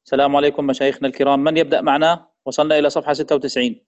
السلام عليكم مشايخنا الكرام، من يبدأ معنا؟ وصلنا إلى صفحة 96.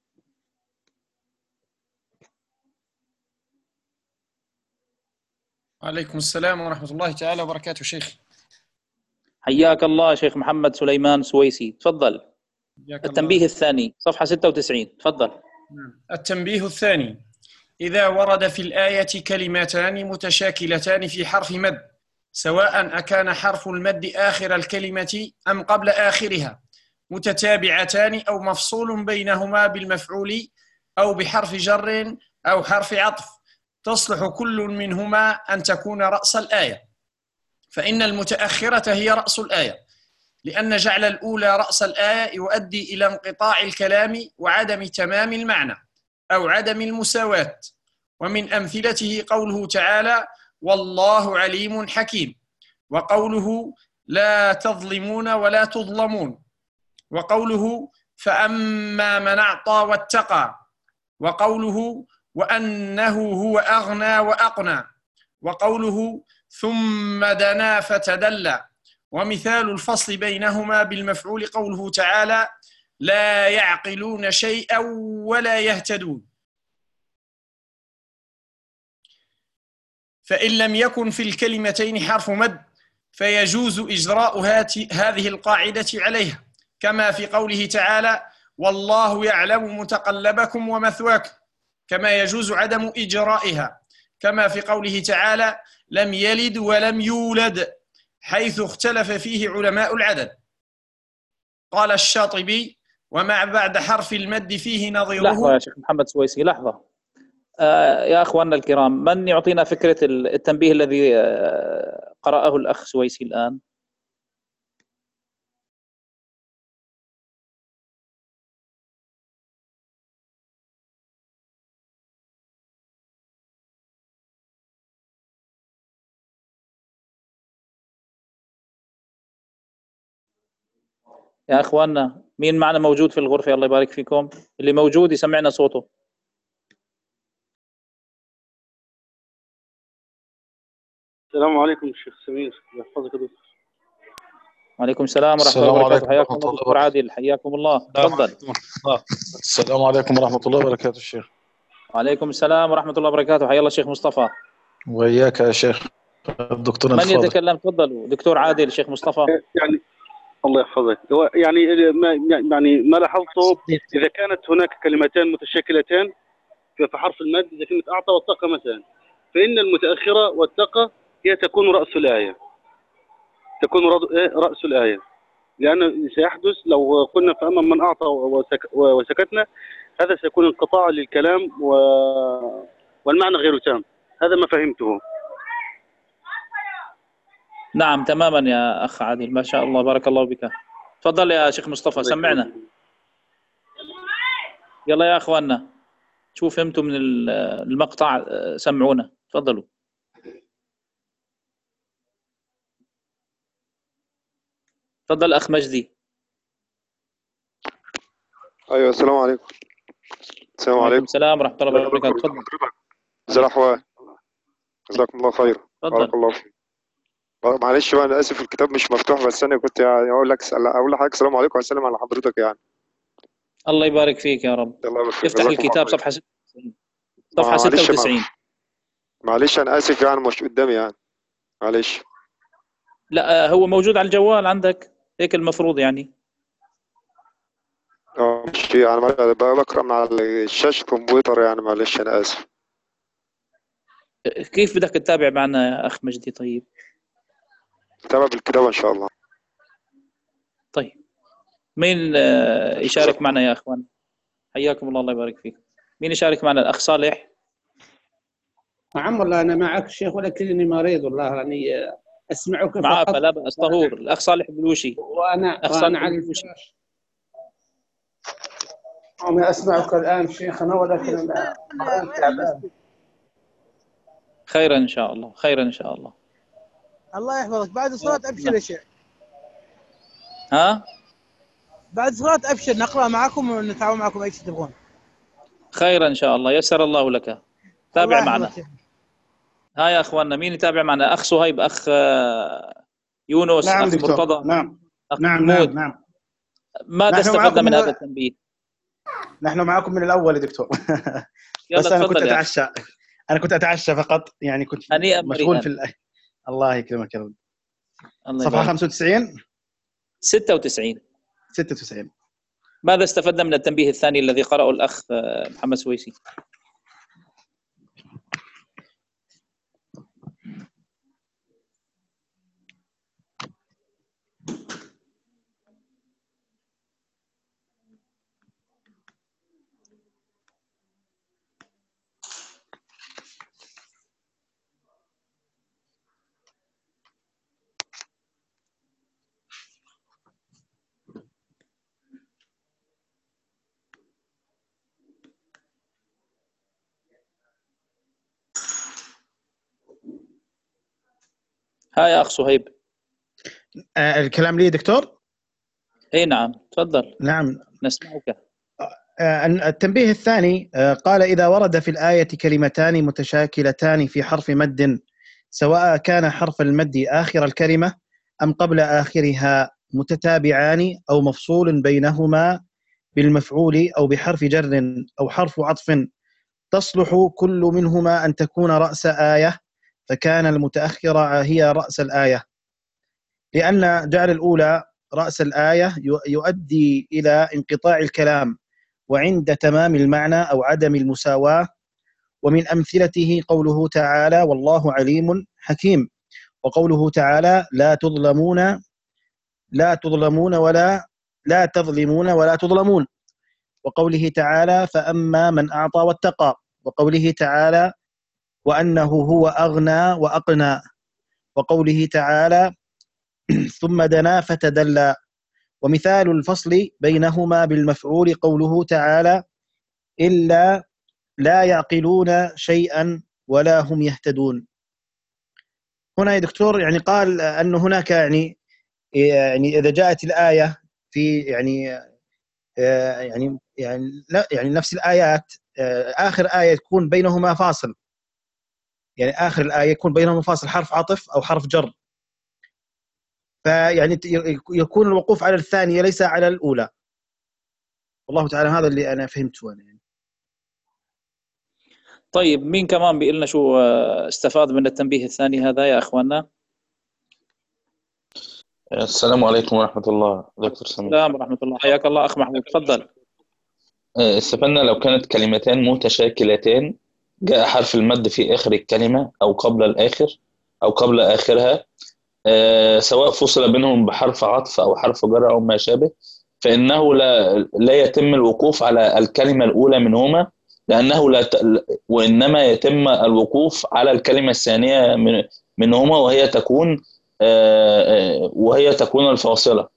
وعليكم السلام ورحمة الله تعالى وبركاته. شيخ حياك الله شيخ محمد سليمان سويسي، تفضل. التنبيه الثاني صفحة 96، تفضل. التنبيه الثاني: إذا ورد في الآية كلمتان متشاكلتان في حرف مد، سواء أكان حرف المد آخر الكلمة أم قبل آخرها، متتابعتان أو مفصول بينهما بالمفعول أو بحرف جر أو حرف عطف، تصلح كل منهما أن تكون رأس الآية، فإن المتأخرة هي رأس الآية، لأن جعل الأولى رأس الآية يؤدي إلى انقطاع الكلام وعدم تمام المعنى أو عدم المساواة. ومن أمثلته قوله تعالى: والله عليم حكيم، وقوله لا تظلمون ولا تظلمون، وقوله فأما من أعطى واتقى، وقوله وأنه هو أغنى وأقنى، وقوله ثم دنا فتدلى. ومثال الفصل بينهما بالمفعول قوله تعالى: لا يعقلون شيئا ولا يهتدون. فإن لم يكن في الكلمتين حرف مد فيجوز إجراء هذه القاعدة عليها، كما في قوله تعالى: والله يعلم متقلبكم ومثواكم، كما يجوز عدم إجرائها، كما في قوله تعالى: لم يلد ولم يولد، حيث اختلف فيه علماء العدد. قال الشاطبي: وما بعد حرف المد فيه نظيره. لحظة يا شيخ محمد سويسي، لحظة. يا أخواننا الكرام، من يعطينا فكرة التنبيه الذي قرأه الأخ سويسي الآن؟ يا أخواننا، مين معنا موجود في الغرفة؟ الله يبارك فيكم، اللي موجود يسمعنا صوته. السلام عليكم شيخ سمير، يحفظك دكتور. وعليكم السلام ورحمة الله وبركاته. حياكم الله دكتور عادل، حياكم الله، تفضل. السلام عليكم ورحمة الله وبركاته الشيخ. وعليكم السلام ورحمة الله وبركاته، حيا الله الشيخ مصطفى. وإياك يا شيخ الدكتور من الفاضل. يتكلم؟ تفضل دكتور عادل. شيخ مصطفى. يعني الله يحفظك. يعني ما لاحظته، إذا كانت هناك كلمتان متشاكلتان في حرف المد، إذا كلمة أعطى واتقى مثلا، فإن المتأخرة واتقى هي تكون رأس الآية، تكون رأس الآية، لأنه سيحدث لو قلنا فأما من أعطى وسكتنا، هذا سيكون انقطاع للكلام والمعنى غير تام. هذا ما فهمته. نعم تماما يا أخ عادل، ما شاء الله، بارك الله بك. تفضل يا شيخ مصطفى، سمعنا. يلا يا أخواننا، شو فهمتوا من المقطع؟ سمعونا، تفضلوا. تفضل أخ مجدي. ايوه السلام عليكم. السلام عليكم. السلام ورحمة الله وبركاته. تفضل. ازي الاحوال؟ جزاكم الله خير. بارك الله فيك. معلش بقى انا اسف، الكتاب مش مفتوح، بس انا كنت يعني اقول لحضرتك السلام عليكم واسلم على حضرتك يعني. الله يبارك فيك يا رب. افتح الكتاب صفحة 96. صفحة 96. معلش انا اسف يعني مش قدامي يعني. معلش. لا هو موجود على الجوال عندك، هيك المفروض يعني. مش يعني بقرا من على الشاشه الكمبيوتر يعني، معلش انا اسف. كيف بدك تتابع معنا يا اخ مجدي؟ طيب تابع بالكتاب ان شاء الله. طيب مين يشارك معنا يا اخوان؟ حياكم الله، الله يبارك فيك. مين يشارك معنا؟ الاخ صالح. نعم والله انا معك شيخ، ولكنني مريض والله، يعني اسمعك فقط. لا بأس، طهور. الاخ صالح بلوشي. وانا على الفراش. انا اسمعك الان شيخنا، ولكن انا تعبان. خيرا ان شاء الله، خيرا ان شاء الله. الله يحفظك. بعد الصلاة ابشر يا شيخ. ها؟ بعد الصلاة ابشر، نقرأ معكم ونتعاون معكم اي شيء تبغون. خيرا ان شاء الله، يسر الله لك. تابع معنا. ها يا اخواننا، مين يتابع معنا؟ اخ صهيب، اخ يونس، نعم اخ دكتور. مرتضى. نعم أخ نعم محمود. نعم ماذا استفدنا من هذا التنبيه؟ نحن معكم من الأول يا دكتور. بس أنا كنت أتعشى، فقط، يعني كنت مشغول في الله يكرمك يا رب. صفحة 95 96. ماذا استفدنا من التنبيه الثاني الذي قرأه الأخ محمد سويسي؟ ها يا أخ صهيب. الكلام لي دكتور؟ اي نعم تفضل. نعم نسمعك. التنبيه الثاني قال إذا ورد في الآية كلمتان متشاكلتان في حرف مد سواء كان حرف المد آخر الكلمة أم قبل آخرها متتابعان أو مفصول بينهما بالمفعول أو بحرف جر أو حرف عطف تصلح كل منهما أن تكون رأس آية فكان المتأخرة هي رأس الآية، لأن جعل الأولى رأس الآية يؤدي إلى انقطاع الكلام وعند تمام المعنى أو عدم المساواة. ومن أمثلته قوله تعالى والله عليم حكيم، وقوله تعالى لا تظلمون ولا تظلمون، وقوله تعالى فأما من أعطى واتقى، وقوله تعالى وأنه هو أغنى وأقنى، وقوله تعالى ثم دنا فتدلى. ومثال الفصل بينهما بالمفعول قوله تعالى إلا لا يعقلون شيئا ولا هم يهتدون. هنا يا دكتور يعني قال أن هناك يعني إذا جاءت الآية في يعني نفس الآيات آخر آية يكون بينهما فاصل، يعني آخر الآية يكون بينهما فاصل حرف عطف أو حرف جر، فيعني يكون الوقوف على الثانية ليس على الأولى. والله تعالى هذا اللي أنا فهمته أنا يعني. طيب مين كمان بيقول لنا شو استفاد من التنبيه الثاني هذا يا أخواننا؟ السلام عليكم ورحمة الله دكتور سمير. السلام ورحمة الله، حياك الله أخ محمود، تفضل. استفدنا لو كانت كلمتان متشاكلتان جاء حرف المد في آخر الكلمة أو قبل الآخر أو قبل آخرها سواء فصل بينهم بحرف عطف أو حرف جر أو ما شابه، فإنه لا يتم الوقوف على الكلمة الأولى منهما، لأنه وإنما يتم الوقوف على الكلمة الثانية منهما وهي تكون الفاصلة،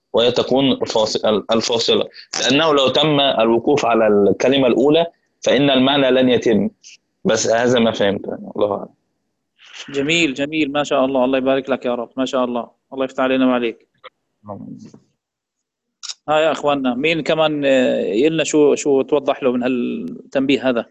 لأنه لو تم الوقوف على الكلمة الأولى فإن المعنى لن يتم. بس هذا ما فهمت، الله أعلم. جميل جميل، ما شاء الله، الله يبارك لك يا رب، ما شاء الله، الله يفتح علينا وعليك. ها يا اخواننا مين كمان يلنا شو توضح له من هالتنبيه هذا؟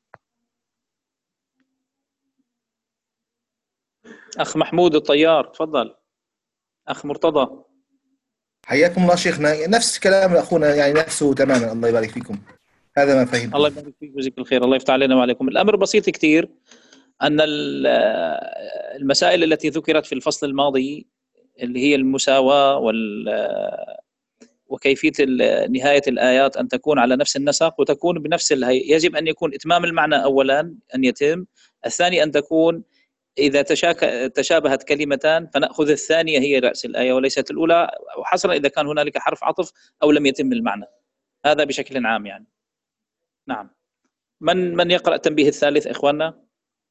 اخ محمود الطيار تفضل. اخ مرتضى حياكم الله شيخنا، نفس كلام اخونا يعني نفسه تماما، الله يبارك فيكم، هذا ما فهمت. الله يبارك فيك ويجزيك الخير، الله يفتح علينا وعليكم. الامر بسيط كثير، ان المسائل التي ذكرت في الفصل الماضي اللي هي المساواة وكيفية نهاية الآيات أن تكون على نفس النسق وتكون بنفس الهيئة، يجب أن يكون إتمام المعنى أولا أن يتم، الثاني أن تكون إذا تشابهت كلمتان فنأخذ الثانية هي رأس الآية وليست الأولى، وحصرا إذا كان هنالك حرف عطف أو لم يتم المعنى. هذا بشكل عام يعني. نعم، من يقرأ التنبيه الثالث إخواننا؟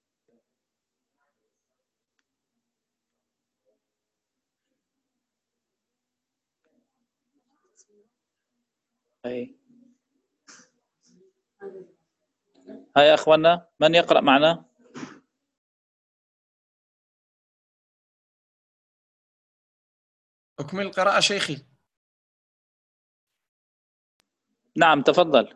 هاي يا أخوانا من يقرأ معنا؟ أكمل القراءة شيخي. نعم تفضل.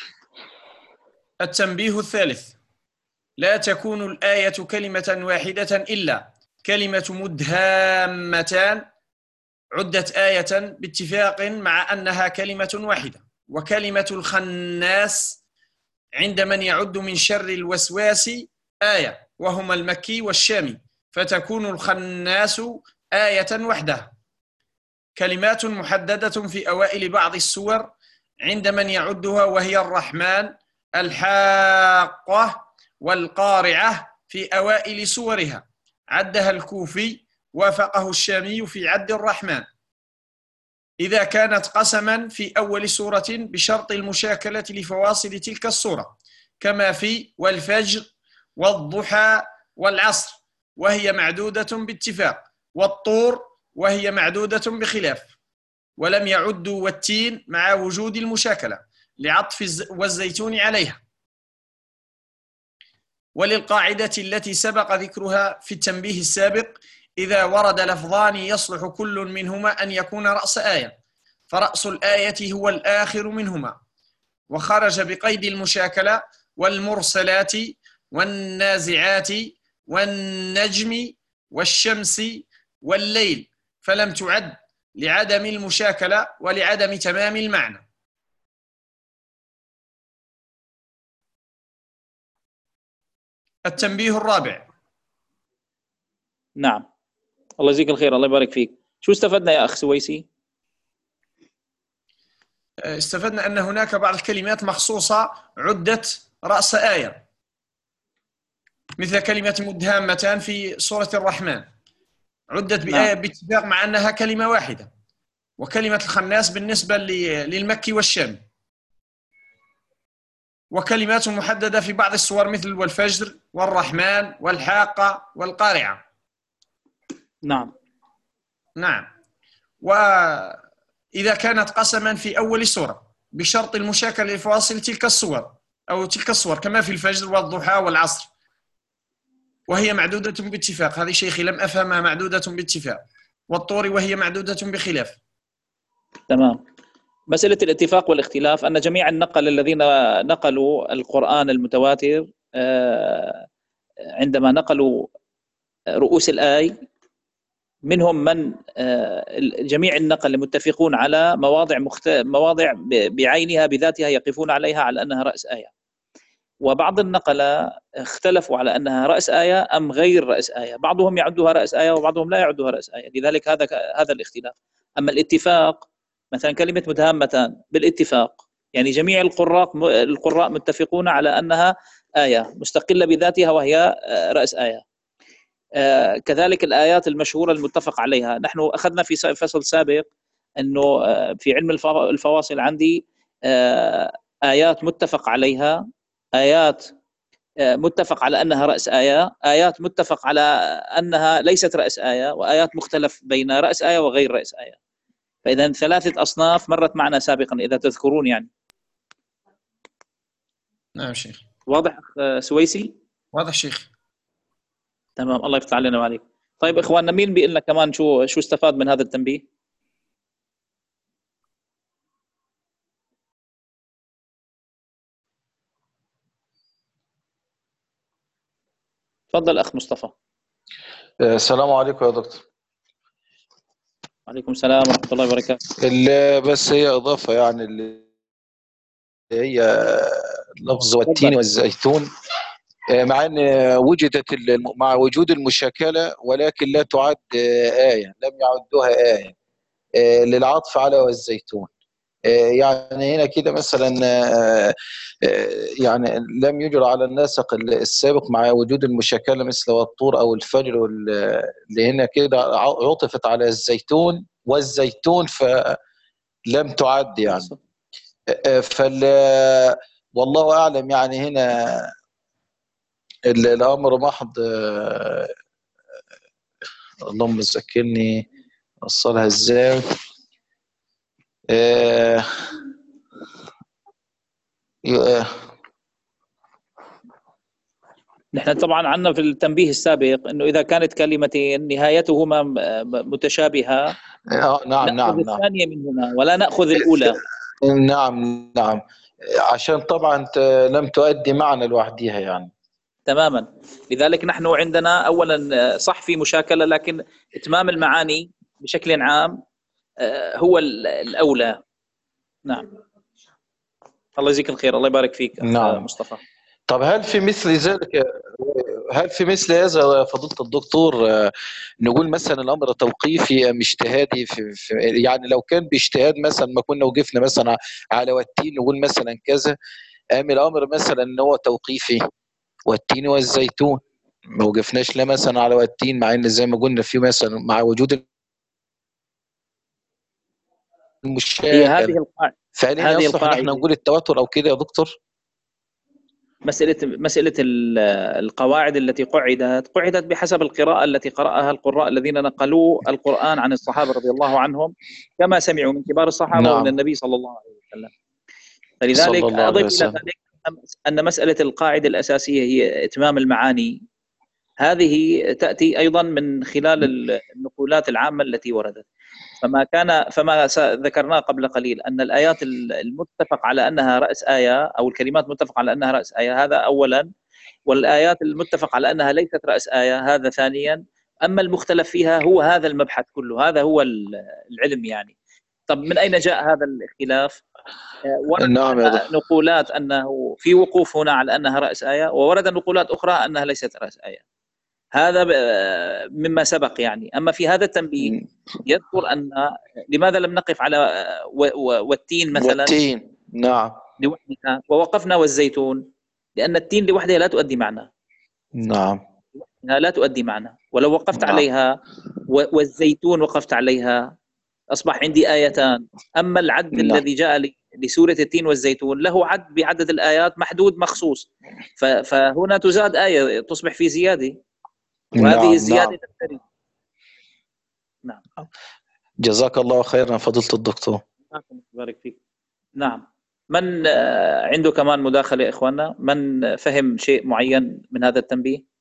التنبيه الثالث: لا تكون الآية كلمة واحدة إلا كلمة مدهامتان عدت آية باتفاق مع أنها كلمة واحدة. وكلمة الخناس عند من يعد من شر الوسواس آية، وهما المكي والشامي، فتكون الخناس آية وحدها. كلمات محددة في أوائل بعض السور عند من يعدها، وهي الرحمن، الحاقة، والقارعة في أوائل سورها، عدها الكوفي، وافقه الشامي في عد الرحمن. إذا كانت قسما في أول سورة بشرط المشاكلة لفواصل تلك السورة، كما في والفجر والضحى والعصر، وهي معدودة باتفاق، والطور وهي معدودة بخلاف. ولم يعدوا والتين مع وجود المشاكلة لعطف والزيتون عليها. وللقاعدة التي سبق ذكرها في التنبيه السابق، إذا ورد لفظان يصلح كل منهما أن يكون رأس آية، فرأس الآية هو الآخر منهما. وخرج بقيد المشاكلة والمرسلات والنازعات والنجم والشمس والليل، فلم تعد لعدم المشاكلة ولعدم تمام المعنى. التنبيه الرابع. نعم، الله يجزيك الخير، الله يبارك فيك. شو استفدنا يا أخ سويسي؟ استفدنا أن هناك بعض الكلمات مخصوصة عدت رأس آية، مثل كلمة مدهامتان في سورة الرحمن عدت بآية باتفاق مع أنها كلمة واحدة. وكلمة الخناس بالنسبة للمكي والشامي. وكلمات محددة في بعض السور مثل والفجر والرحمن والحاقة والقارعة. نعم. وإذا كانت قسما في أول سورة بشرط المشاكلة لفواصل تلك السور أو تلك السور، كما في الفجر والضحى والعصر، وهي معدودة باتفاق. هذه شيخي لم أفهمها معدودة باتفاق. والطور وهي معدودة بخلاف. تمام. مسألة الاتفاق والاختلاف أن جميع النقل الذين نقلوا القرآن المتواتر عندما نقلوا رؤوس الآي، منهم من جميع النقل متفقون على مواضع بعينها بذاتها يقفون عليها على أنها رأس آية، وبعض النقلة اختلفوا على أنها رأس آية أم غير رأس آية، بعضهم يعدها رأس آية وبعضهم لا يعدها رأس آية، لذلك هذا الاختلاف. أما الاتفاق مثلا كلمة مدهامتان بالاتفاق، يعني جميع القراء متفقون على أنها آية مستقلة بذاتها وهي رأس آية. كذلك الآيات المشهورة المتفق عليها. نحن أخذنا في فصل سابق أنه في علم الفواصل عندي آيات متفق عليها، آيات متفق على أنها رأس آية، آيات متفق على أنها ليست رأس آية، وآيات مختلف بين رأس آية وغير رأس آية. فإذا 3 أصناف مرت معنا سابقا إذا تذكرون يعني. نعم شيخ. واضح سويسي؟ واضح شيخ. تمام، الله يفتح علينا وعليك. طيب إخواننا، مين بيقول لنا كمان شو استفاد من هذا التنبيه؟ تفضل أخ مصطفى. السلام عليكم يا دكتور. وعليكم السلام ورحمة الله وبركاته. بس هي إضافة يعني اللي هي لفظ والتين والزيتون، مع أن وجدت مع وجود المشاكلة ولكن لا تعد آية، لم يعدوها آية للعطف على والزيتون. يعني هنا كده مثلا يعني لم يجرى على الناسق السابق مع وجود المشاكلة مثل والطور أو الفجر، اللي هنا كده عطفت على الزيتون والزيتون فلم تعد يعني. والله أعلم يعني هنا الأمر محض. اللهم ذكرني أوصلها إزاي. نحن طبعا عندنا في التنبيه السابق انه اذا كانت كلمتين نهايتهما متشابهه نأخذ الثانيه منهما ولا نأخذ الاولى. نعم عشان طبعا لم تؤدي معنى لوحدها يعني. تماما. لذلك نحن عندنا اولا صح في مشاكله، لكن اتمام المعاني بشكل عام هو الأولى. نعم. الله يجزيك الخير، الله يبارك فيك أخ نعم. مصطفى. طب هل في مثل هذا يا فضيلة الدكتور نقول مثلا الأمر توقيفي أم اجتهادي يعني لو كان باجتهاد مثلا ما كنا وقفنا مثلا على والتين نقول مثلا كذا، أم الأمر مثلا إن هو توقيفي والتين والزيتون ما وقفناش لا مثلا على والتين، مع إن زي ما قلنا في مثلا مع وجود هي هذه المشاكل، القاعدة، فهل يصلح إن احنا نقول التواتر أو كده يا دكتور؟ مسألة القواعد التي قعدت بحسب القراءة التي قرأها القراء الذين نقلوا القرآن عن الصحابة رضي الله عنهم كما سمعوا من كبار الصحابة ومن النبي صلى الله عليه وسلم. فلذلك أضيف إلى ذلك أن مسألة القاعدة الأساسية هي إتمام المعاني، هذه تأتي أيضا من خلال النقولات العامة التي وردت. فما ذكرناه قبل قليل أن الآيات المتفق على أنها رأس آية أو الكلمات متفق على أنها رأس آية، هذا أولا، والآيات المتفق على أنها ليست رأس آية هذا ثانيا. أما المختلف فيها هو هذا المبحث كله، هذا هو العلم يعني. طب من أين جاء هذا الاختلاف؟ ورد نقولات أنه في وقوف هنا على أنها رأس آية، وورد نقولات أخرى أنها ليست رأس آية، هذا مما سبق يعني. أما في هذا التنبيه يذكر أن لماذا لم نقف على والتين مثلا، والتين نعم لوحدها ووقفنا والزيتون، لأن التين لوحدها لا تؤدي معنى. نعم لا تؤدي معنى، ولو وقفت عليها والزيتون وقفت عليها أصبح عندي آيتان. أما العد الذي جاء لسورة التين والزيتون له عد بعدد الآيات محدود مخصوص، فهنا تزاد آية تصبح في زيادة، وهذه الزيادة تختلف. نعم. جزاك الله خيرا فضيلة الدكتور. بارك فيك. نعم. من عنده كمان مداخلة يا إخواننا؟ من فهم شيء معين من هذا التنبيه؟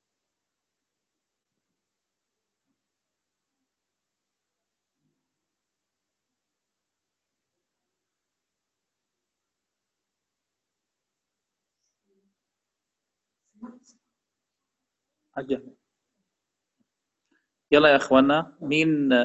عجب. يلا يا إخواننا، مين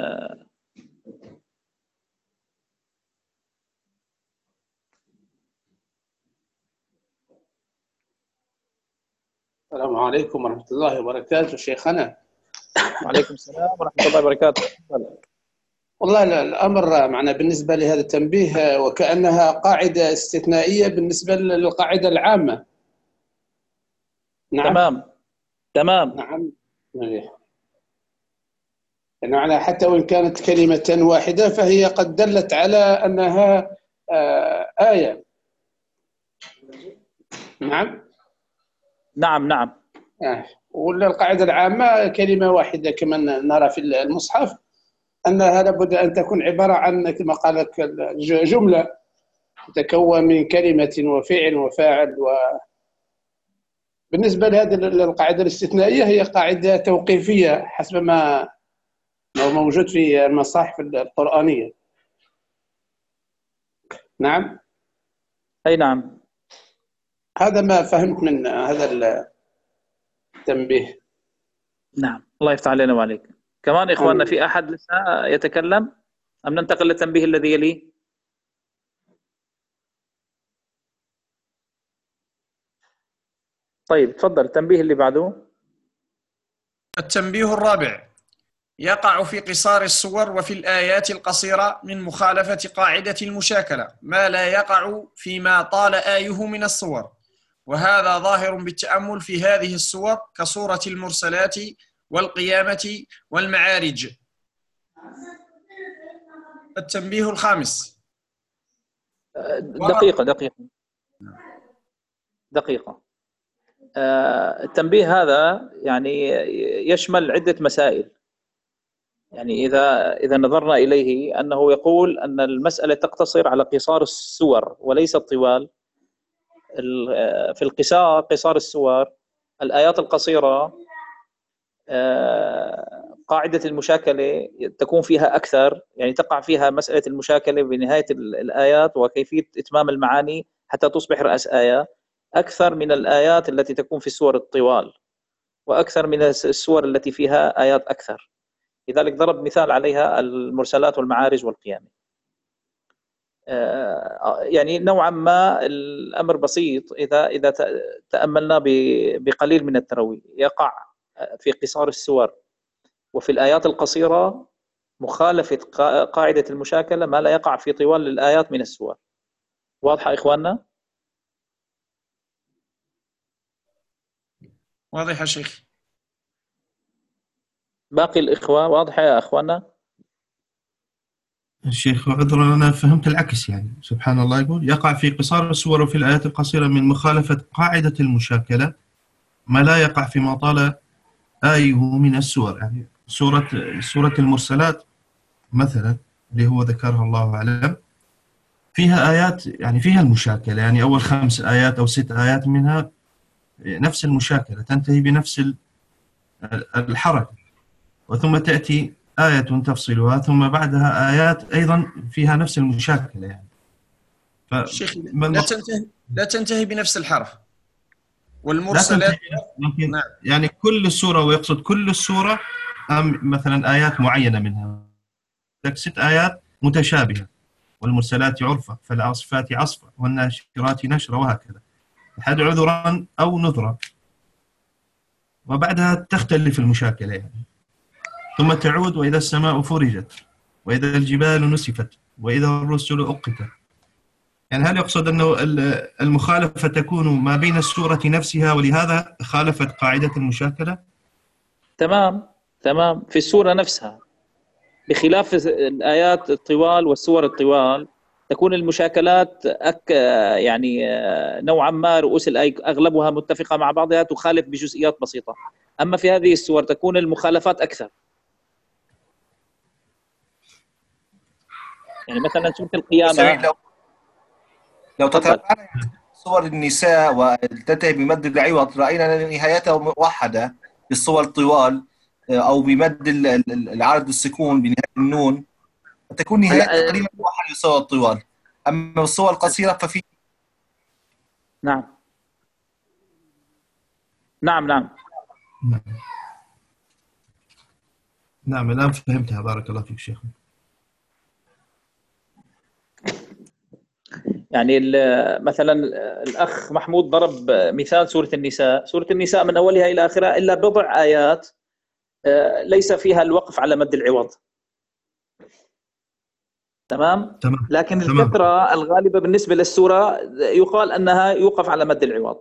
السلام عليكم ورحمة الله وبركاته شيخنا. وعليكم السلام ورحمة الله وبركاته. والله الأمر معنا بالنسبة لهذا التنبيه وكأنها قاعدة استثنائية بالنسبة للقاعدة العامة. نعم. تمام. نعم. يعني حتى وإن كانت كلمة واحدة فهي قد دلت على أنها آية. نعم. نعم. ولا القاعدة العامة كلمة واحدة كما نرى في المصحف، أنها لابد أن تكون عبارة عن كما قال لك جملة تتكون من كلمة وفعل وفاعل. بالنسبة لهذه القاعدة الاستثنائية هي قاعدة توقيفية حسب ما موجود في المصاحف القرآنية. نعم. أي نعم. هذا ما فهمت من هذا التنبيه. نعم. الله يفتح علينا وعليك. كمان إخواننا في أحد لسه يتكلم أم ننتقل للتنبيه الذي يليه؟ طيب تفضل التنبيه اللي بعده. التنبيه الرابع: يقع في قصار الصور وفي الآيات القصيرة من مخالفة قاعدة المشاكلة ما لا يقع فيما طال آيه من الصور، وهذا ظاهر بالتأمل في هذه الصور كصورة المرسلات والقيامة والمعارج. التنبيه الخامس. دقيقة. التنبيه هذا يعني يشمل عدة مسائل. يعني إذا نظرنا إليه أنه يقول أن المسألة تقتصر على قصار السور وليس الطوال. في القصار قصار السور الآيات القصيرة قاعدة المشاكلة تكون فيها أكثر، يعني تقع فيها مسألة المشاكلة بنهاية الآيات وكيفية إتمام المعاني حتى تصبح رأس آية أكثر من الآيات التي تكون في السور الطوال، وأكثر من السور التي فيها آيات أكثر. لذلك ضرب مثال عليها المرسلات والمعارج والقيامة. يعني نوعا ما الأمر بسيط إذا تأملنا بقليل من التروي. يقع في قصار السور وفي الآيات القصيرة مخالفة قاعدة المشاكلة ما لا يقع في طوال الآيات من السور. واضحة إخواننا؟ واضح يا شيخ. باقي الإخوة واضحة يا أخواننا؟ الشيخ عذرا أنا فهمت العكس، يعني سبحان الله يقول يقع في قصار السور وفي الآيات القصيرة من مخالفة قاعدة المشاكلة ما لا يقع فيما طال آيه من السور. يعني سورة المرسلات مثلا اللي هو ذكرها الله أعلم فيها آيات يعني فيها المشاكلة، يعني أول 5 آيات أو 6 آيات منها نفس المشاكلة تنتهي بنفس الحركة، وثم تأتي آية تفصلها ثم بعدها آيات أيضا فيها نفس المشاكلة. يعني شيخ لا تنتهي بنفس الحرف لا والمرسلات. نعم. يعني كل السورة، ويقصد كل السورة مثلا آيات معينة منها، لك 6 آيات متشابهة، والمرسلات عرفة فالعاصفات عصفا والناشرات نشرا وهكذا، لحد عذرا أو نذرا، وبعدها تختلف المشاكلة يعني. ثم تعود وإذا السماء فرجت وإذا الجبال نسفت وإذا الرسل أقتت. يعني هل يقصد أنه المخالفة تكون ما بين السورة نفسها ولهذا خالفت قاعدة المشاكلة؟ تمام في السورة نفسها، بخلاف الآيات الطوال والسور الطوال تكون المشاكلات يعني نوعا ما رؤوس الآية أغلبها متفقة مع بعضها، تخالف بجزئيات بسيطة. أما في هذه السور تكون المخالفات أكثر. يعني مثلا سورة القيامة لو تتابعنا صور النساء وتنتهي بمد العوض رأينا نهايتها موحدة بالصور الطوال أو بمد العرض السكون بنهاية النون، تكون نهاية تقريبا موحدة بالصور الطوال. أما بالصور القصيرة ففي نعم الآن فهمتها. بارك الله فيك شيخ. يعني مثلا الأخ محمود ضرب مثال سورة النساء. سورة النساء من أولها إلى آخرها إلا بضع آيات ليس فيها الوقف على مد العوض. تمام. لكن الكثرة الغالبة بالنسبة للسورة يقال أنها يوقف على مد العوض،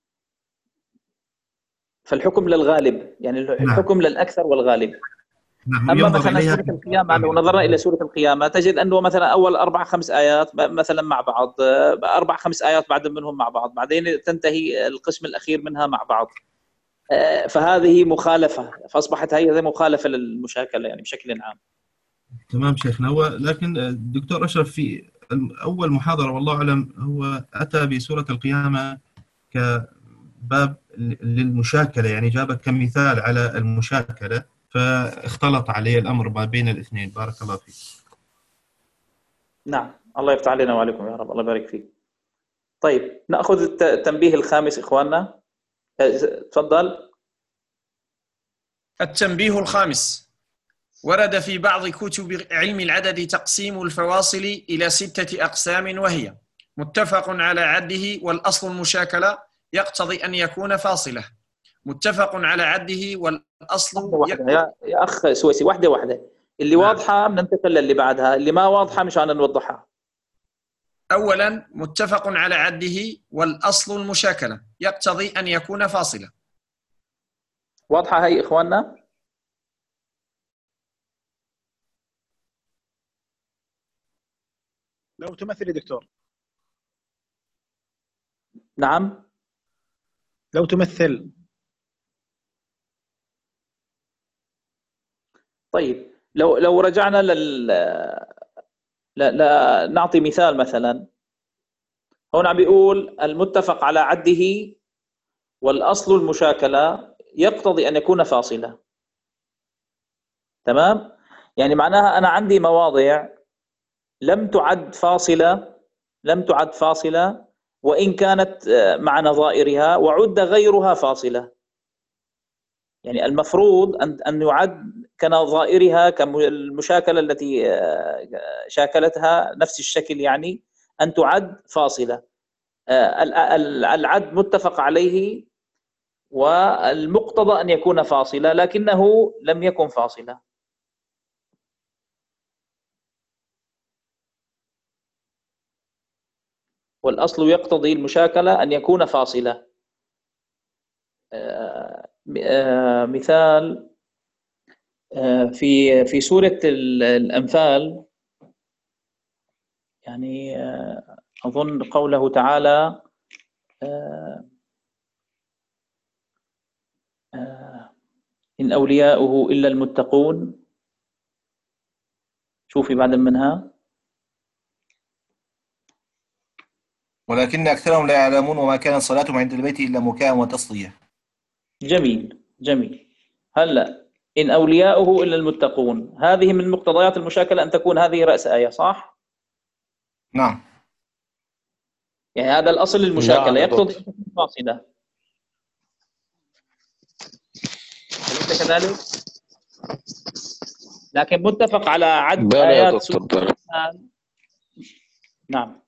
فالحكم للغالب، يعني الحكم للأكثر والغالب. أما مثلا سورة القيامة، لو نظرنا إلى سورة القيامة تجد أنه مثلا أول 4-5 آيات مثلا مع بعض، 4-5 آيات بعد منهم مع بعض، بعدين تنتهي القسم الأخير منها مع بعض. فهذه مخالفة، فأصبحت هي مخالفة للمشاكلة يعني بشكل عام. تمام شيخنا. لكن الدكتور أشرف في أول محاضرة والله أعلم هو أتى بسورة القيامة كباب للمشاكلة، يعني جابه كمثال على المشاكلة، فاختلط عليه الأمر ما بين الاثنين. بارك الله فيك. نعم، الله يفتح علينا وعليكم يا رب، الله يبارك فيك. طيب نأخذ التنبيه الخامس إخواننا. تفضل. التنبيه الخامس: ورد في بعض كتب علم العدد تقسيم الفواصل إلى 6 أقسام، وهي متفق على عده والأصل المشاكلة يقتضي أن يكون فاصلة، متفق على عده والأصل يا أخ سويسي واحدة اللي واضحة بننتقل للي بعدها، اللي ما واضحة مشان نوضحها. أولا متفق على عده والأصل المشاكلة يقتضي أن يكون فاصلة. واضحة هي إخواننا؟ لو تمثل يا دكتور. نعم لو تمثل. طيب لو رجعنا نعطي مثال. مثلا هون عم بيقول المتفق على عده والأصل المشاكلة يقتضي أن يكون فاصلة. تمام؟ يعني معناها أنا عندي مواضع لم تعد فاصلة وإن كانت مع نظائرها، وعد غيرها فاصلة. يعني المفروض أن يعد كنظائرها كالمشاكلة التي شاكلتها نفس الشكل، يعني أن تعد فاصلة. العد متفق عليه والمقتضى أن يكون فاصلة، لكنه لم يكن فاصلة. والأصل يقتضي المشاكلة أن يكون فاصلة. مثال في سورة الأنفال، يعني أظن قوله تعالى إن أولياؤه إلا المتقون. شوفي بعد منها ولكن أكثرهم لا يعلمون وما كانت صلاتهم عند البيت إلا مكاء وتصدية. جميل جميل. هلا إن أولياؤه إلا المتقون، هذه من مقتضيات المشاكلة أن تكون هذه رأس آية، صح؟ نعم. يعني هذا الأصل المشاكلة نعم يقتضي أن تكون فاصلة، أليس كذلك؟ لكن متفق على عد آيات سورة الأنفال. نعم،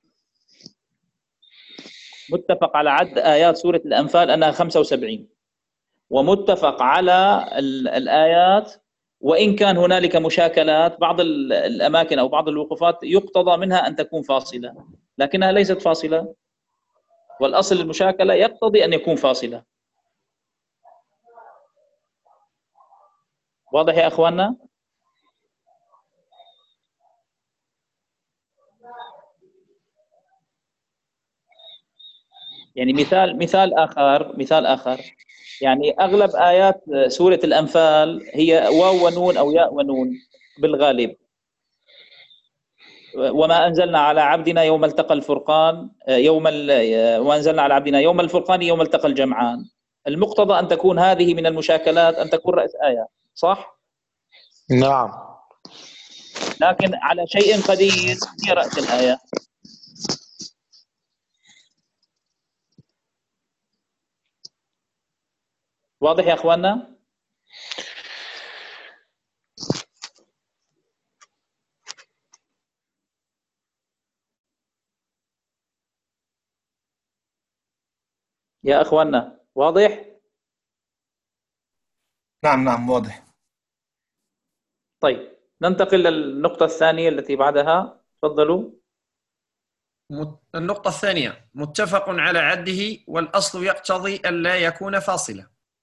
متفق على عد آيات سورة الأنفال أنها 75، ومتفق على الآيات وإن كان هنالك مشاكلات، بعض الأماكن أو بعض الوقوفات يقتضى منها أن تكون فاصلة، لكنها ليست فاصلة، والأصل المشاكلة يقتضي أن يكون فاصلة. واضح يا أخواننا؟ يعني مثال آخر، يعني أغلب آيات سورة الأنفال هي واو ونون أو ياء ونون بالغالب. وما أنزلنا على عبدنا يوم التقى الفرقان وأنزلنا على عبدنا يوم الفرقان يوم التقى الجمعان. المقتضى أن تكون هذه من المشاكلات أن تكون رأس آية، صح؟ نعم. لكن على شيء قدير هي رأس الآية. واضح يا أخواننا؟ يا أخواننا واضح؟ نعم واضح. طيب ننتقل للنقطة الثانية التي بعدها، تفضلوا. النقطة الثانية متفق على عده والأصل يقتضي أن لا يكون فاصلة.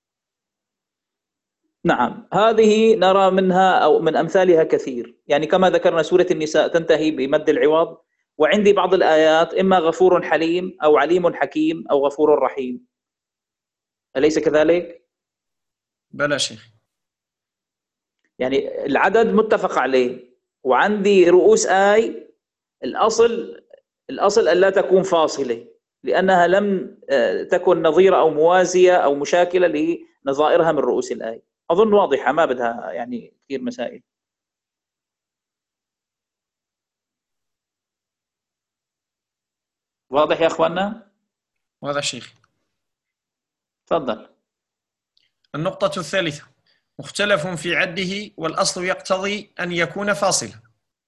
نعم، هذه نرى منها أو من أمثالها كثير، يعني كما ذكرنا سورة النساء تنتهي بمد العوض، وعندي بعض الآيات إما غفور حليم أو عليم حكيم أو غفور رحيم، أليس كذلك؟ بلى شيخ. يعني العدد متفق عليه، وعندي رؤوس آي الأصل أن لا تكون فاصلة، لأنها لم تكن نظيرة أو موازية أو مشاكلة لنظائرها من رؤوس الآي. أظن واضحة، ما بدها يعني كثير مسائل. واضح يا أخواننا؟ واضح شيخ. تفضل. النقطة الثالثة مختلف في عده والأصل يقتضي أن يكون فاصلا.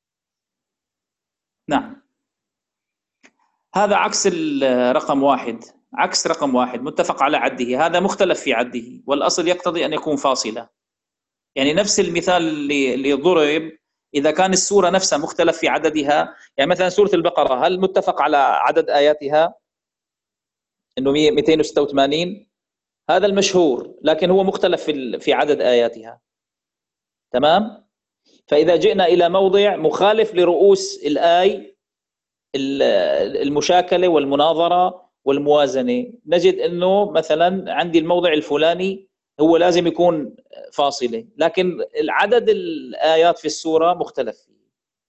نعم، هذا عكس رقم واحد، عكس رقم واحد متفق على عده، هذا مختلف في عده والأصل يقتضي أن يكون فاصلة. يعني نفس المثال اللي ضرب، إذا كان السورة نفسها مختلف في عددها، يعني مثلا سورة البقرة هل متفق على عدد آياتها إنه 286؟ هذا المشهور، لكن هو مختلف في عدد آياتها. تمام؟ فإذا جئنا إلى موضع مخالف لرؤوس الآي، المشاكلة والمناظرة والموازنة، نجد أنه مثلا عندي الموضع الفلاني هو لازم يكون فاصلة، لكن العدد الآيات في السورة مختلف فيه.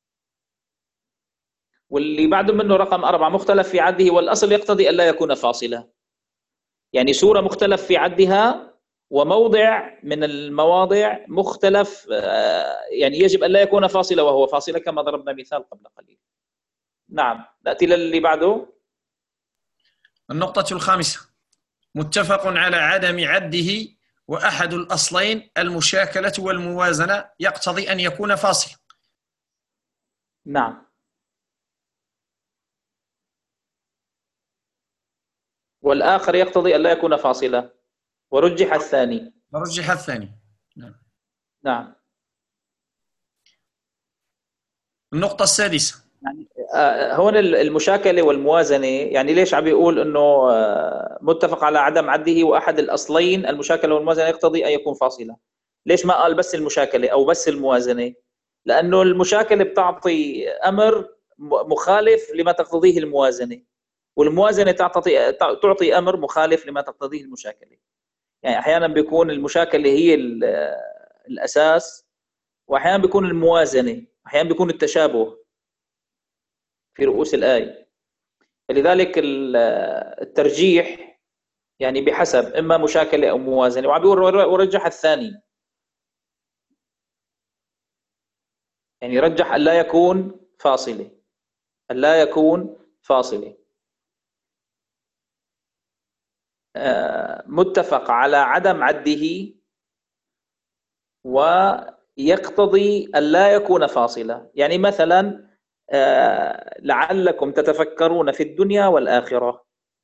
واللي بعد منه رقم 4 مختلف في عده والأصل يقتضي أن لا يكون فاصلة. يعني سورة مختلف في عدها وموضع من المواضع مختلف، يعني يجب أن لا يكون فاصلة وهو فاصلة، كما ضربنا مثال قبل قليل. نعم، نأتي للي بعده. النقطة الخامسة متفق على عدم عده وأحد الأصلين المشاكلة والموازنة يقتضي أن يكون فاصلا. نعم. والآخر يقتضي أن لا يكون فاصلا، ورجح الثاني. ورجح الثاني. نعم. النقطة السادسة، يعني هون المشاكلة والموازنة، يعني ليش عم بيقول إنه متفق على عدم عده وأحد الأصلين المشاكلة والموازنة يقتضي أن يكون فاصلة؟ ليش ما قال بس المشاكلة أو بس الموازنة؟ لأنه المشاكلة بتعطي أمر مخالف لما تقتضيه الموازنة، والموازنة تعطي أمر مخالف لما تقتضيه المشاكلة. يعني أحيانا بيكون المشاكلة هي الأساس، وأحيانا بيكون الموازنة، أحيانا بيكون التشابه في رؤوس الآية. فلذلك الترجيح يعني بحسب إما مشاكلة أو موازنة، وعم بيقول ورجح الثاني، يعني رجح أن لا يكون فاصلة، أن لا يكون فاصلة. متفق على عدم عده ويقتضي أن لا يكون فاصلة. يعني مثلا لعلكم تتفكرون في الدنيا والآخرة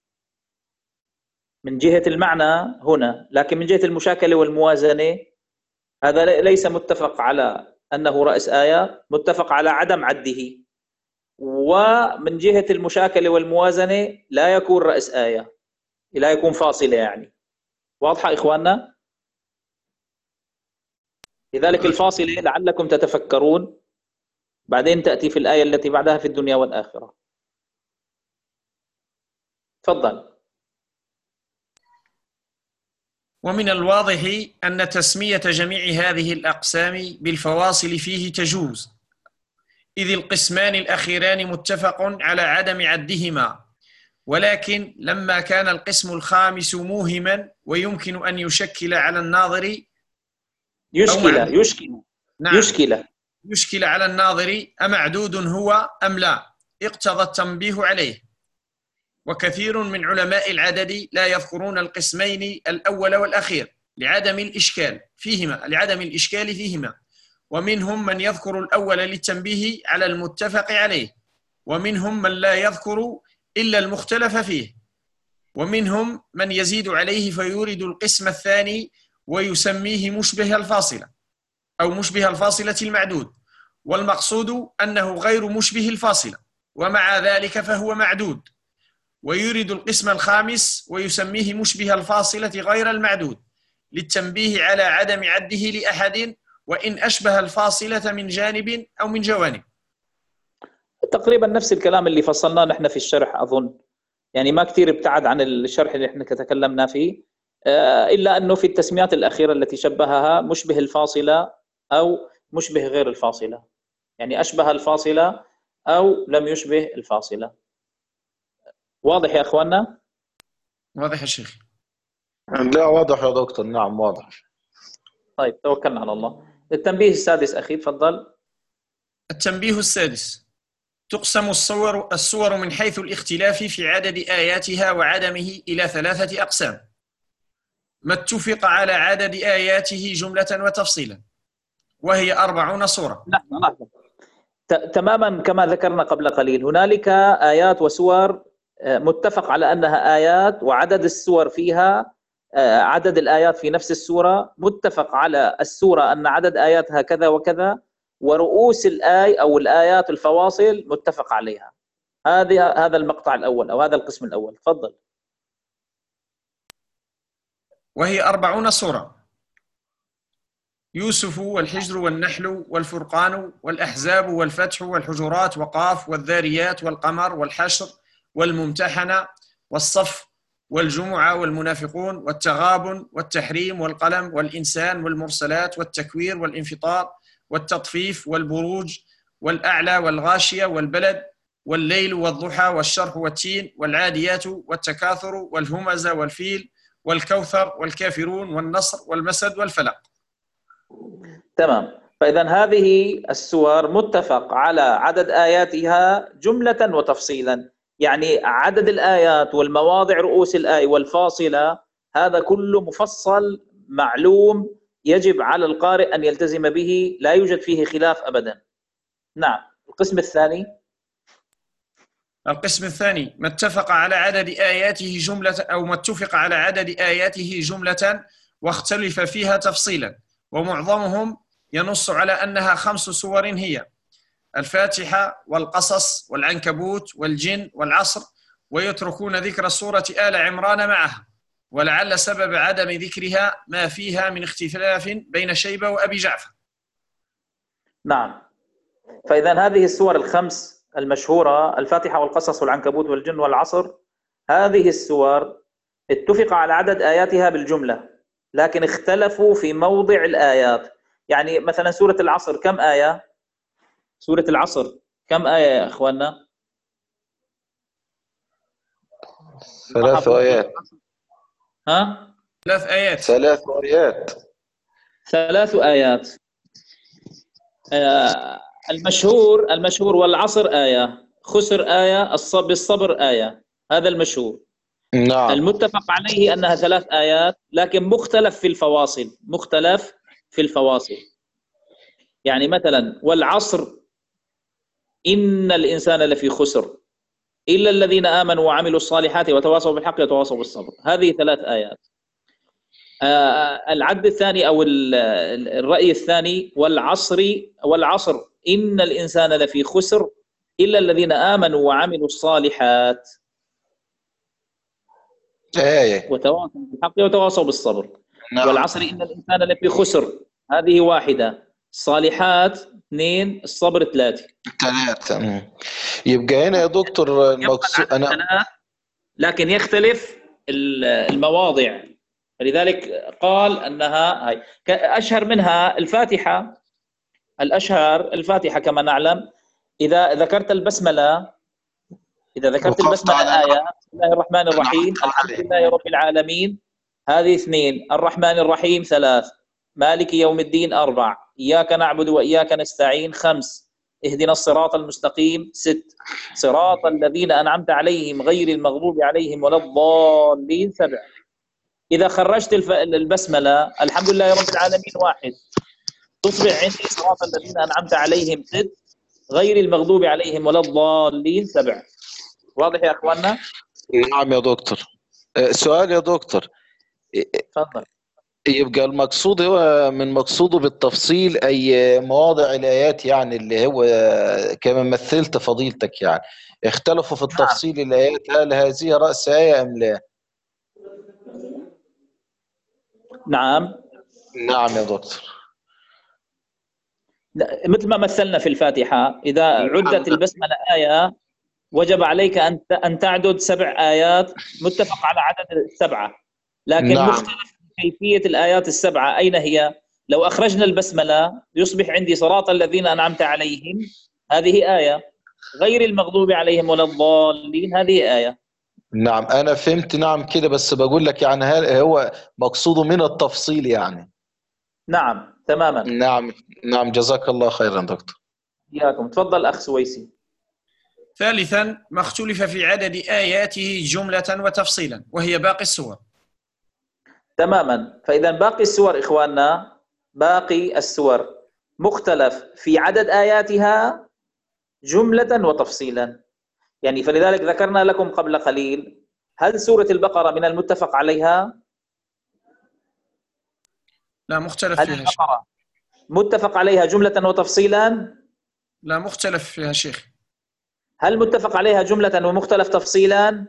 من جهة المعنى هنا، لكن من جهة المشاكلة والموازنة هذا ليس متفق على أنه رأس آية، متفق على عدم عده. ومن جهة المشاكلة والموازنة لا يكون رأس آية، لا يكون فاصلة. يعني واضحة إخواننا؟ لذلك الفاصلة لعلكم تتفكرون بعدين تأتي في الآية التي بعدها في الدنيا والآخرة. تفضل. ومن الواضح أن تسمية جميع هذه الأقسام بالفواصل فيه تجوز، إذ القسمان الأخيران متفق على عدم عدهما، ولكن لما كان القسم الخامس موهما ويمكن أن يشكل على الناظر يشكل على الناظر أمعدود هو أم لا، اقتضى التنبيه عليه. وكثير من علماء العدد لا يذكرون القسمين الأول والأخير لعدم الإشكال فيهما، ومنهم من يذكر الأول للتنبيه على المتفق عليه، ومنهم من لا يذكر إلا المختلف فيه، ومنهم من يزيد عليه فيورد القسم الثاني ويسميه مشبه الفاصلة أو مشبه الفاصلة المعدود، والمقصود أنه غير مشبه الفاصلة، ومع ذلك فهو معدود. ويورد القسم الخامس ويسميه مشبه الفاصلة غير المعدود للتنبيه على عدم عده لأحد وإن أشبه الفاصلة من جانب أو من جوانب. تقريبا نفس الكلام اللي فصلناه نحن في الشرح أظن، يعني ما كثير ابتعد عن الشرح اللي احنا تكلمنا فيه، إلا أنه في التسميات الأخيرة التي شبهها مشبه الفاصلة أو مشبه غير الفاصلة، يعني أشبه الفاصلة أو لم يشبه الفاصلة. واضح يا أخواننا؟ واضح يا شيخ؟ لا واضح يا دكتور. نعم واضح. طيب توكلنا على الله. التنبيه السادس أخي تفضل. التنبيه السادس: تقسم الصور من حيث الاختلاف في عدد آياتها وعدمه إلى 3 أقسام: ما اتفق على عدد آياته جملة وتفصيلا، وهي 40 سورة. لحظة. تماما كما ذكرنا قبل قليل، هنالك آيات وسور متفق على أنها آيات، وعدد السور فيها عدد الآيات في نفس السورة متفق على السورة أن عدد آياتها كذا وكذا، ورؤوس الآية أو الآيات الفواصل متفق عليها. هذا المقطع الأول أو هذا القسم الأول. تفضل. وهي 40 سورة: يوسف والحجر والنحل والفرقان والأحزاب والفتح والحجرات وقاف والذاريات والقمر والحشر والممتحنة والصف والجمعة والمنافقون والتغابن والتحريم والقلم والإنسان والمرسلات والتكوير والانفطار والتطفيف والبروج والأعلى والغاشية والبلد والليل والضحى والشرح والتين والعاديات والتكاثر والهمزة والفيل والكوثر والكافرون والنصر والمسد والفلق. تمام. فإذا هذه السور متفق على عدد آياتها جملة وتفصيلا، يعني عدد الآيات والمواضع رؤوس الآية والفاصلة هذا كله مفصل معلوم يجب على القارئ أن يلتزم به، لا يوجد فيه خلاف أبدا. نعم. القسم الثاني. القسم الثاني ما اتفق على عدد آياته جملة، أو ما اتفق على عدد آياته جملة واختلف فيها تفصيلا، ومعظمهم ينص على أنها 5 سور هي الفاتحة والقصص والعنكبوت والجن والعصر، ويتركون ذكر سورة آل عمران معها، ولعل سبب عدم ذكرها ما فيها من اختلاف بين شيبة وأبي جعفر. نعم. فإذا هذه السور ال5 المشهورة، الفاتحة والقصص والعنكبوت والجن والعصر، هذه السور اتفق على عدد آياتها بالجملة، لكن اختلفوا في موضع الآيات. يعني مثلا سورة العصر كم آية؟ سورة العصر كم آية يا أخواننا؟ 3 آيات. ها؟ 3 آيات. 3 آيات. 3 آيات. المشهور والعصر آية، خسر آية، بالصبر آية، هذا المشهور. نعم. المتفق عليه أنها 3 آيات، لكن مختلف في الفواصل، مختلف في الفواصل. يعني مثلا والعصر إن الإنسان لفي خسر إلا الذين آمنوا وعملوا الصالحات وتواصوا بالحق وتواصوا بالصبر، هذه 3 آيات. العد الثاني أو الرأي الثاني والعصر إن الإنسان لفي خسر إلا الذين آمنوا وعملوا الصالحات وتواصوا بالحق وتواصوا بالصبر. نعم. والعصر إن الإنسان لفي خسر، هذه واحدة. الصالحات 2، الصبر 3. يبقى هنا يا دكتور المقصود لكن يختلف المواضع، فلذلك قال أنها هاي أشهر منها الفاتحة. الفاتحة كما نعلم، إذا ذكرت البسملة آية بسم الله الرحمن الرحيم الحمد لله رب العالمين، هذه 2. الرحمن الرحيم 3. مالك يوم الدين 4. إياك نعبد وإياك نستعين 5. اهدنا الصراط المستقيم 6. صراط الذين أنعمت عليهم غير المغضوب عليهم ولا الضالين 7. إذا خرجت البسملة الحمد لله رب العالمين 1، تصبح عندي صراط الذين أنعمت عليهم 6، غير المغضوب عليهم ولا الضالين 7. واضح يا أخواننا؟ نعم يا دكتور. سؤال يا دكتور. تفضل. يبقى المقصود هو من مقصوده بالتفصيل أي مواضع الآيات، يعني اللي هو كما مثلت فضيلتك، يعني اختلفوا في التفصيل. الآيات هل هذه رأس آية أم لا؟ نعم يا دكتور. مثل ما مثلنا في الفاتحة، إذا عدت البسملة آية وجب عليك أن تعدد 7 آيات، متفق على عدد 7، لكن مختلف كيفية الآيات ال7 أين هي. لو أخرجنا البسملة يصبح عندي صراط الذين أنعمت عليهم، هذه آية، غير المغضوب عليهم ولا الضالين هذه آية. نعم أنا فهمت. نعم كده، بس بقول لك يعني هو مقصوده من التفصيل يعني. نعم تماما. نعم جزاك الله خيرا دكتور. إياكم. تفضل أخ سويسي. ثالثا ما اختلف في عدد آياته جملة وتفصيلا، وهي باقي السور. تماما. فإذا باقي السور إخواننا، باقي السور مختلف في عدد آياتها جملة وتفصيلا. يعني فلذلك ذكرنا لكم قبل قليل، هل سورة البقرة من المتفق عليها؟ لا، مختلف فيها شيخ. متفق عليها جملة وتفصيلا؟ لا، مختلف فيها شيخ. هل متفق عليها جملة ومختلف تفصيلا؟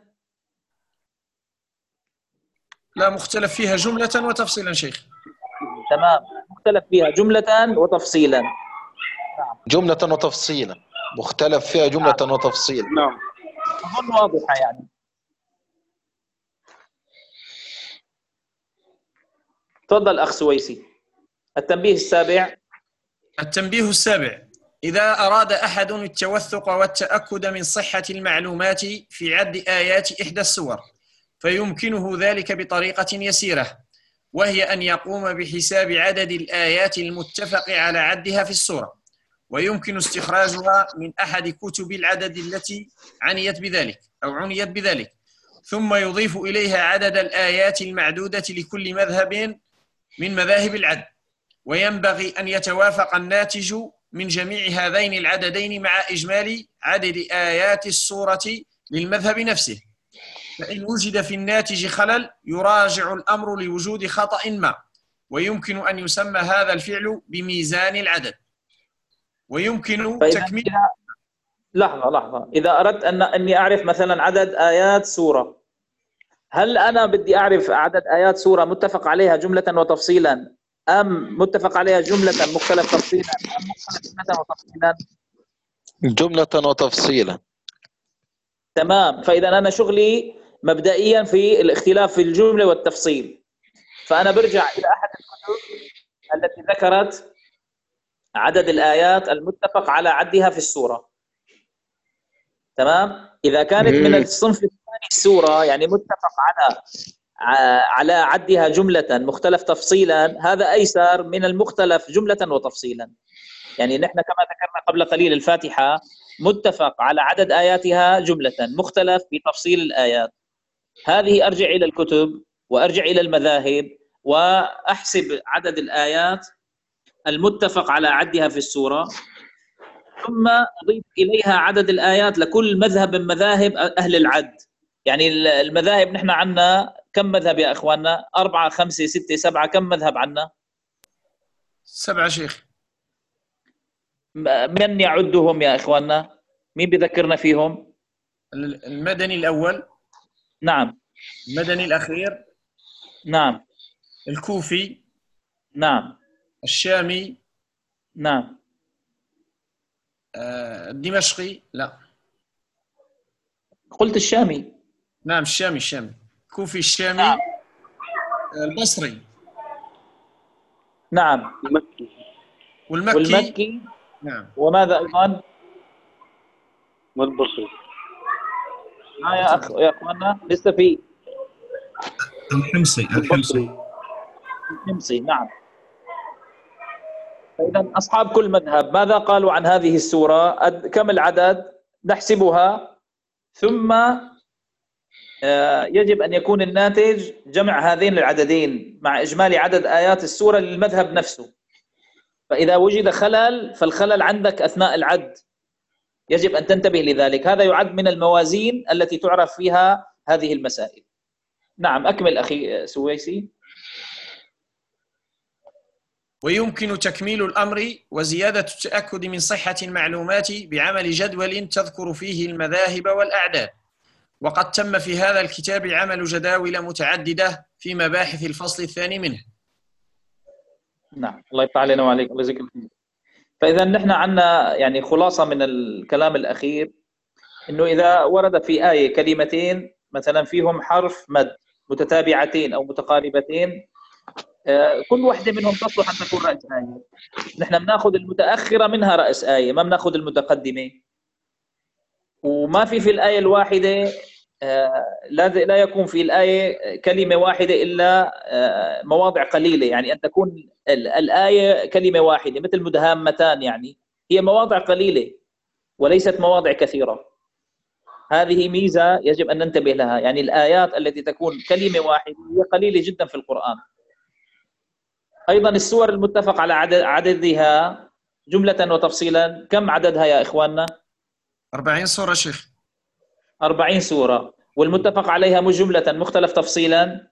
لا، مختلف فيها جملة وتفصيلا شيخ. تمام، مختلف فيها جملة وتفصيلا. جملة وتفصيلا، مختلف فيها جملة وتفصيلا. نعم. أظن واضحة يعني. تفضل أخ سويسي. التنبيه السابع. التنبيه السابع: إذا أراد أحد التوثق والتأكد من صحة المعلومات في عد آيات إحدى السور، فيمكنه ذلك بطريقة يسيرة، وهي أن يقوم بحساب عدد الآيات المتفق على عدها في السورة، ويمكن استخراجها من أحد كتب العدد التي عنيت بذلك ثم يضيف إليها عدد الآيات المعدودة لكل مذهب من مذاهب العد، وينبغي أن يتوافق الناتج من جميع هذين العددين مع إجمالي عدد آيات السورة للمذهب نفسه. فإن وجد في الناتج خلل يراجع الأمر لوجود خطأ ما، ويمكن أن يسمى هذا الفعل بميزان العدد، ويمكن تكميل. لحظة، إذا أردت أني أعرف مثلا عدد آيات سورة، هل أنا بدي أعرف عدد آيات سورة متفق عليها جملة وتفصيلا، أم متفق عليها جملة مختلف تفصيلا، أم مختلف جملة وتفصيلا؟ جملة وتفصيلا. تمام. فإذا أنا شغلي مبدئيا في الاختلاف في الجملة والتفصيل، فأنا برجع إلى أحد الكتب التي ذكرت عدد الآيات المتفق على عدها في السورة. تمام. إذا كانت من الصنف الثاني السورة، يعني متفق على عدها جملة مختلف تفصيلا، هذا أيسر من المختلف جملة وتفصيلا. يعني نحن كما ذكرنا قبل قليل الفاتحة متفق على عدد آياتها جملة، مختلف في تفصيل الآيات. هذه أرجع إلى الكتب وأرجع إلى المذاهب وأحسب عدد الآيات المتفق على عدها في السورة، ثم أضيف إليها عدد الآيات لكل مذهب من مذاهب أهل العد. يعني المذاهب نحن عنا كم مذهب يا إخواننا؟ 4 5 6 7، كم مذهب عنا؟ 7 شيخ. من يعدهم يا إخواننا؟ مين بذكرنا فيهم؟ المدني الأول. نعم. المدني الأخير. نعم. الكوفي. نعم. الشامي. نعم. الدمشقي. لا، قلت الشامي. نعم الشامي. الكوفي، الشامي. نعم. البصري. نعم. والمكي. نعم. وماذا أيضا؟ والبصري. يا أخوانا لسه في الحمصي. نعم. إذا أصحاب كل مذهب ماذا قالوا عن هذه السورة؟ كم العدد؟ نحسبها، ثم يجب أن يكون الناتج جمع هذين العددين مع إجمالي عدد آيات السورة للمذهب نفسه. فإذا وجد خلل، فالخلل عندك أثناء العد، يجب أن تنتبه لذلك. هذا يعد من الموازين التي تعرف فيها هذه المسائل. نعم، أكمل أخي سويسي. ويمكن تكميل الأمر وزيادة التأكد من صحة المعلومات بعمل جدول تذكر فيه المذاهب والأعداد، وقد تم في هذا الكتاب عمل جداول متعددة في مباحث الفصل الثاني منه. نعم، الله يفتح علينا وعليك، الله يجزيك الخير. فإذا نحن عندنا يعني خلاصة من الكلام الأخير، إنه إذا ورد في آية كلمتين مثلا فيهم حرف مد متتابعتين أو متقاربتين، كل واحدة منهم تصلح أن تكون رأس آية. نحن بناخذ المتأخرة منها رأس آية، ما بناخذ المتقدمة. وما في الآية الواحدة لا يكون في الآية كلمة واحدة إلا مواضع قليلة، يعني أن تكون الآية كلمة واحدة مثل مدهامتان، يعني هي مواضع قليلة وليست مواضع كثيرة. هذه ميزة يجب أن ننتبه لها، يعني الآيات التي تكون كلمة واحدة هي قليلة جدا في القرآن. أيضا السور المتفق على عددها جملة وتفصيلا، كم عددها يا إخواننا؟ 40 سورة شيخ. 40 سورة. والمتفق عليها مش جملة مختلف تفصيلا؟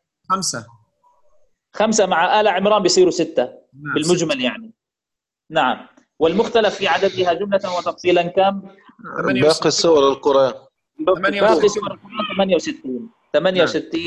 5 مع آل عمران بيصيروا 6 بالمجمل يعني. نعم. والمختلف في عددها جملة وتفصيلا كم؟ باقي سور القرآن. باقي سور القرآن 68.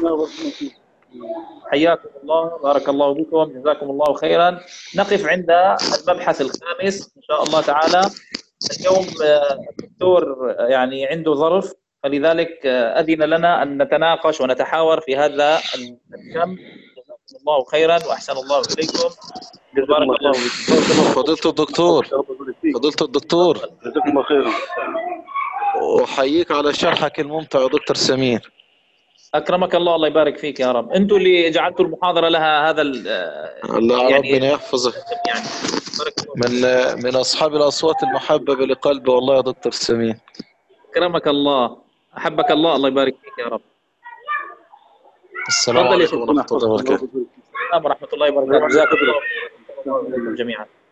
حياكم الله، بارك الله بكم، جزاكم الله خيرا. نقف عند المبحث الخامس إن شاء الله تعالى. اليوم الدكتور يعني عنده ظرف، فلذلك أذن لنا أن نتناقش ونتحاور في هذا الكم. جزاكم الله خيرا وأحسن الله إليكم. بارك الله فيكم. فضيلة الدكتور جزاكم الله خيرا. أحييك على شرحك الممتع يا دكتور سمير. أكرمك الله، الله يبارك فيك يا رب. أنتم اللي جعلتوا المحاضرة لها هذا الله يعني ربنا يحفظك. يعني من أصحاب الأصوات المحببة لقلبي والله يا دكتور سمير. أكرمك الله، أحبك الله، الله يبارك فيك يا رب. السلام عليكم ورحمة الله وبركاته. السلام ورحمه الله وبركاته. جزاكم الله جميعا.